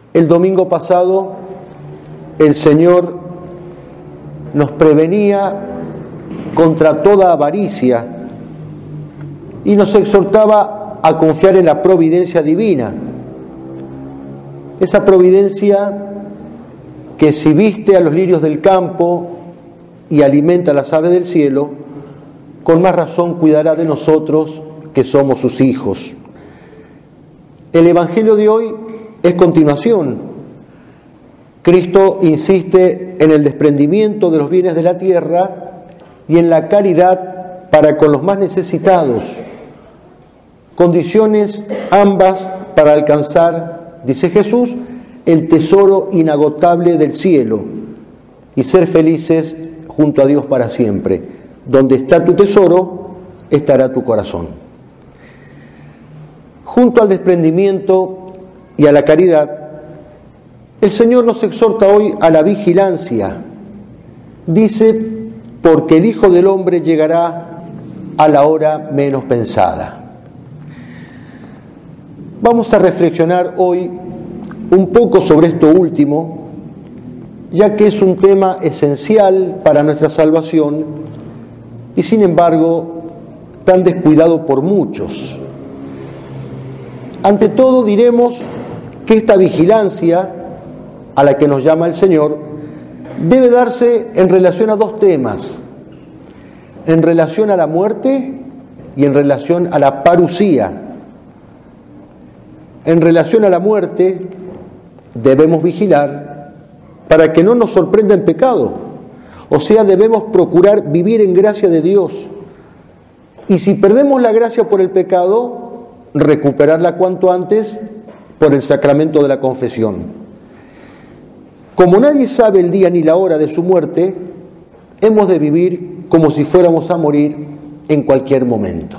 El domingo pasado el Señor nos prevenía contra toda avaricia y nos exhortaba a confiar en la providencia divina. Esa providencia que si viste a los lirios del campo y alimenta a las aves del cielo, con más razón cuidará de nosotros que somos sus hijos. El Evangelio de hoy es continuación. Cristo insiste en el desprendimiento de los bienes de la tierra y en la caridad para con los más necesitados, condiciones ambas para alcanzar, dice Jesús, el tesoro inagotable del cielo y ser felices junto a Dios para siempre. Donde está tu tesoro, estará tu corazón. Junto al desprendimiento y a la caridad, el Señor nos exhorta hoy a la vigilancia. Dice, porque el Hijo del Hombre llegará a la hora menos pensada. Vamos a reflexionar hoy un poco sobre esto último, ya que es un tema esencial para nuestra salvación y sin embargo tan descuidado por muchos. Ante todo diremos que esta vigilancia a la que nos llama el Señor debe darse en relación a dos temas, en relación a la muerte y en relación a la parusía. En relación a la muerte debemos vigilar para que no nos sorprenda el pecado, o sea, debemos procurar vivir en gracia de Dios, y si perdemos la gracia por el pecado, recuperarla cuanto antes por el sacramento de la confesión. Como nadie sabe el día ni la hora de su muerte, hemos de vivir como si fuéramos a morir en cualquier momento.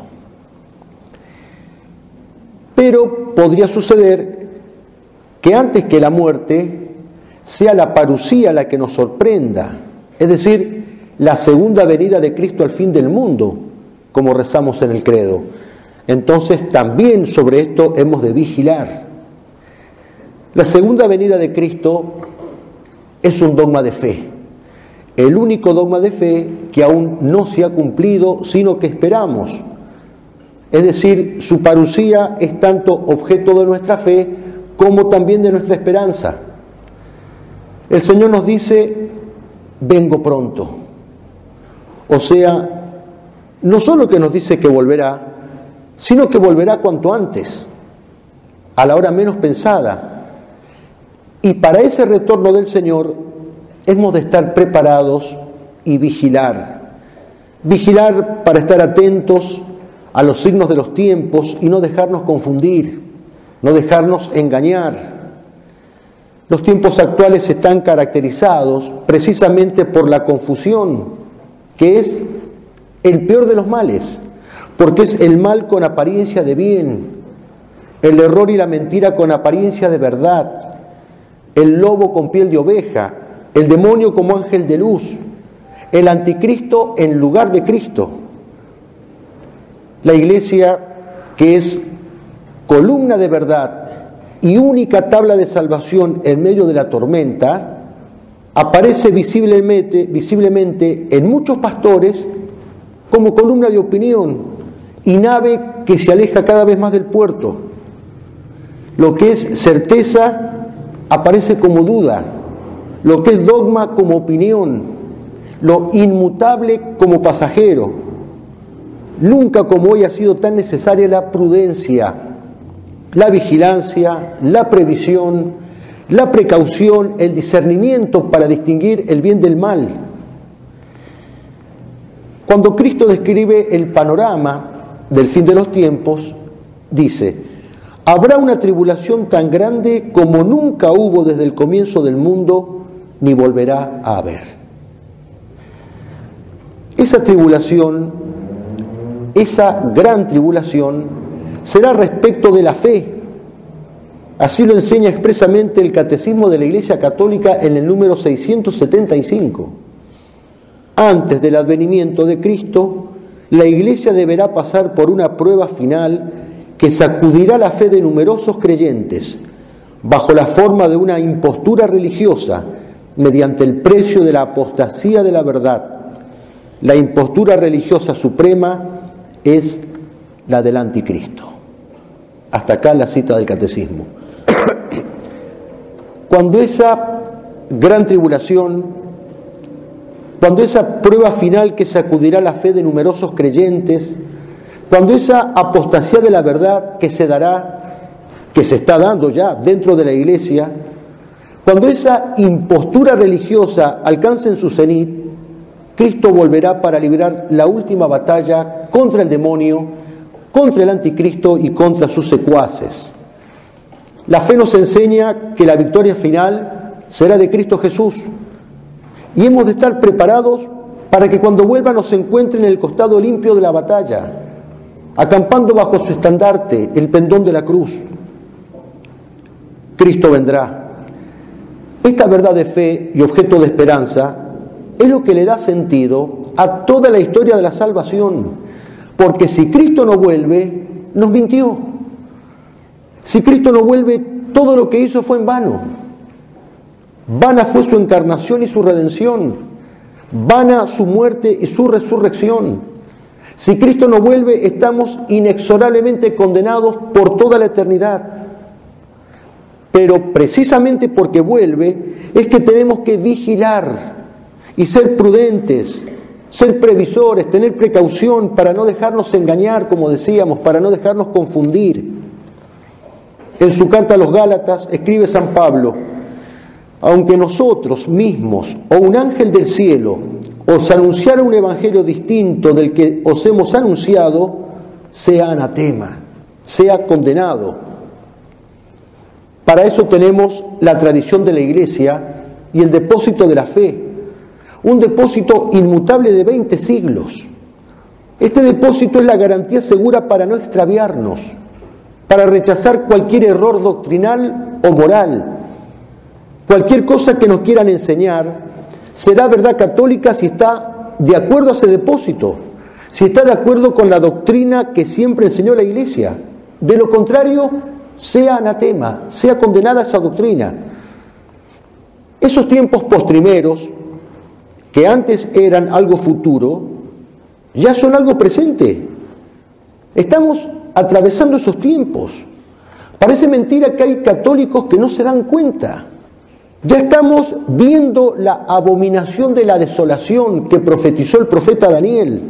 Pero podría suceder que antes que la muerte sea la parusía la que nos sorprenda, es decir, la segunda venida de Cristo al fin del mundo, como rezamos en el credo. Entonces también sobre esto hemos de vigilar. La segunda venida de Cristo es un dogma de fe, el único dogma de fe que aún no se ha cumplido, sino que esperamos. Es decir, su parusía es tanto objeto de nuestra fe como también de nuestra esperanza. El Señor nos dice, vengo pronto. O sea, no solo que nos dice que volverá, sino que volverá cuanto antes, a la hora menos pensada. Y para ese retorno del Señor hemos de estar preparados y vigilar. Vigilar para estar atentos a los signos de los tiempos y no dejarnos confundir, no dejarnos engañar. Los tiempos actuales están caracterizados precisamente por la confusión, que es el peor de los males, porque es el mal con apariencia de bien, el error y la mentira con apariencia de verdad, el lobo con piel de oveja, el demonio como ángel de luz, el anticristo en lugar de Cristo. La Iglesia, que es columna de verdad y única tabla de salvación en medio de la tormenta, aparece visiblemente en muchos pastores como columna de opinión y nave que se aleja cada vez más del puerto. Lo que es certeza aparece como duda, lo que es dogma como opinión, lo inmutable como pasajero. Nunca como hoy ha sido tan necesaria la prudencia, la vigilancia, la previsión, la precaución, el discernimiento para distinguir el bien del mal. Cuando Cristo describe el panorama del fin de los tiempos, dice, habrá una tribulación tan grande como nunca hubo desde el comienzo del mundo, ni volverá a haber. Esa tribulación, esa gran tribulación, será respecto de la fe. Así lo enseña expresamente el Catecismo de la Iglesia Católica en el número 675. Antes del advenimiento de Cristo, la Iglesia deberá pasar por una prueba final que sacudirá la fe de numerosos creyentes, bajo la forma de una impostura religiosa, mediante el precio de la apostasía de la verdad. La impostura religiosa suprema es la del anticristo. Hasta acá la cita del catecismo. Cuando esa gran tribulación, cuando esa prueba final que sacudirá la fe de numerosos creyentes, cuando esa apostasía de la verdad que se dará, que se está dando ya dentro de la Iglesia, cuando esa impostura religiosa alcance en su cenit, Cristo volverá para librar la última batalla contra el demonio, contra el anticristo y contra sus secuaces. La fe nos enseña que la victoria final será de Cristo Jesús y hemos de estar preparados para que cuando vuelva nos encuentre en el costado limpio de la batalla, acampando bajo su estandarte, el pendón de la cruz. Cristo vendrá. Esta verdad de fe y objeto de esperanza es lo que le da sentido a toda la historia de la salvación, porque si Cristo no vuelve, nos mintió. Si Cristo no vuelve, todo lo que hizo fue en vano. Vana fue su encarnación y su redención, vana su muerte y su resurrección. Si Cristo no vuelve, estamos inexorablemente condenados por toda la eternidad. Pero precisamente porque vuelve, es que tenemos que vigilar y ser prudentes, ser previsores, tener precaución para no dejarnos engañar, como decíamos, para no dejarnos confundir. En su carta a los Gálatas escribe San Pablo: aunque nosotros mismos o un ángel del cielo os anunciara un evangelio distinto del que os hemos anunciado, sea anatema, sea condenado. Para eso tenemos la tradición de la Iglesia y el depósito de la fe, un depósito inmutable de 20 siglos. Este depósito es la garantía segura para no extraviarnos, para rechazar cualquier error doctrinal o moral. Cualquier cosa que nos quieran enseñar será verdad católica si está de acuerdo a ese depósito, si está de acuerdo con la doctrina que siempre enseñó la Iglesia. De lo contrario, sea anatema, sea condenada esa doctrina. Esos tiempos postrimeros, que antes eran algo futuro, ya son algo presente. Estamos atravesando esos tiempos. Parece mentira que hay católicos que no se dan cuenta. Ya estamos viendo la abominación de la desolación que profetizó el profeta Daniel.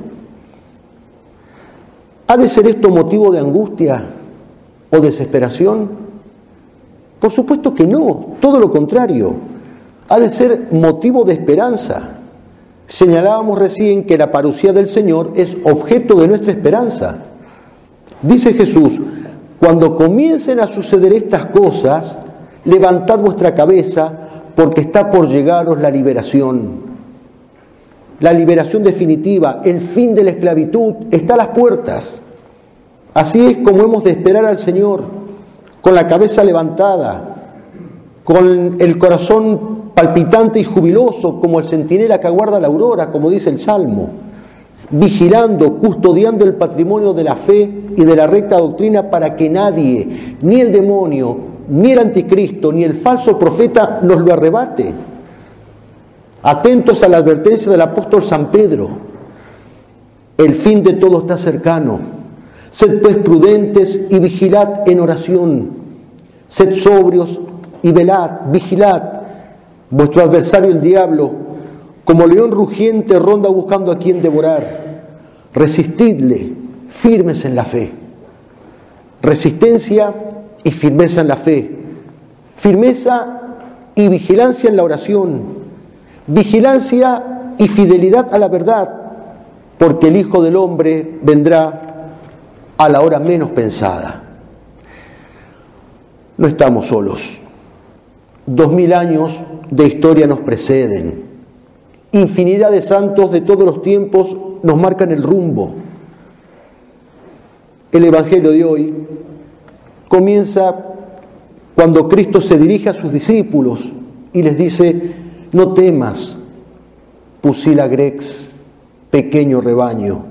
¿Ha de ser esto motivo de angustia o desesperación? Por supuesto que no, todo lo contrario. Ha de ser motivo de esperanza. Señalábamos recién que la parucía del Señor es objeto de nuestra esperanza. Dice Jesús: cuando comiencen a suceder estas cosas, levantad vuestra cabeza, porque está por llegaros la liberación. La liberación definitiva, el fin de la esclavitud, está a las puertas. Así es como hemos de esperar al Señor, con la cabeza levantada, con el corazón palpitante y jubiloso, como el centinela que aguarda la aurora, como dice el Salmo, vigilando, custodiando el patrimonio de la fe y de la recta doctrina para que nadie, ni el demonio, ni el anticristo, ni el falso profeta nos lo arrebate. Atentos a la advertencia del apóstol San Pedro: el fin de todo está cercano. Sed pues prudentes y vigilad en oración. Sed sobrios y velad, vigilad. Vuestro adversario el diablo, como león rugiente, ronda buscando a quien devorar. Resistidle, firmes en la fe. Resistencia y firmeza en la fe. Firmeza y vigilancia en la oración. Vigilancia y fidelidad a la verdad, porque el Hijo del Hombre vendrá a la hora menos pensada. No estamos solos. 2000 años de historia nos preceden. Infinidad de santos de todos los tiempos nos marcan el rumbo. El Evangelio de hoy comienza cuando Cristo se dirige a sus discípulos y les dice: no temas, pusila grex, pequeño rebaño.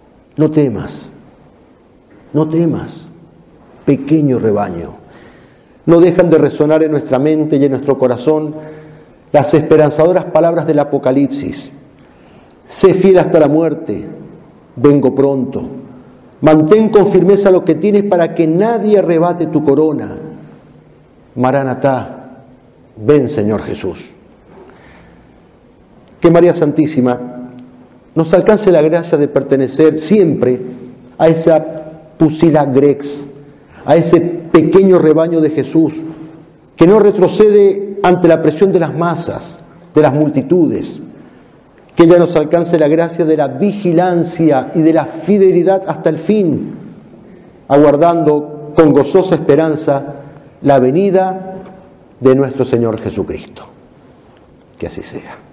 No temas, pequeño rebaño. No dejan de resonar en nuestra mente y en nuestro corazón las esperanzadoras palabras del Apocalipsis. Sé fiel hasta la muerte, vengo pronto. Mantén con firmeza lo que tienes para que nadie arrebate tu corona. Maranatá, ven Señor Jesús. Que María Santísima nos alcance la gracia de pertenecer siempre a esa pusila grex, a ese pequeño rebaño de Jesús, que no retrocede ante la presión de las masas, de las multitudes. Que ella nos alcance la gracia de la vigilancia y de la fidelidad hasta el fin, aguardando con gozosa esperanza la venida de nuestro Señor Jesucristo. Que así sea.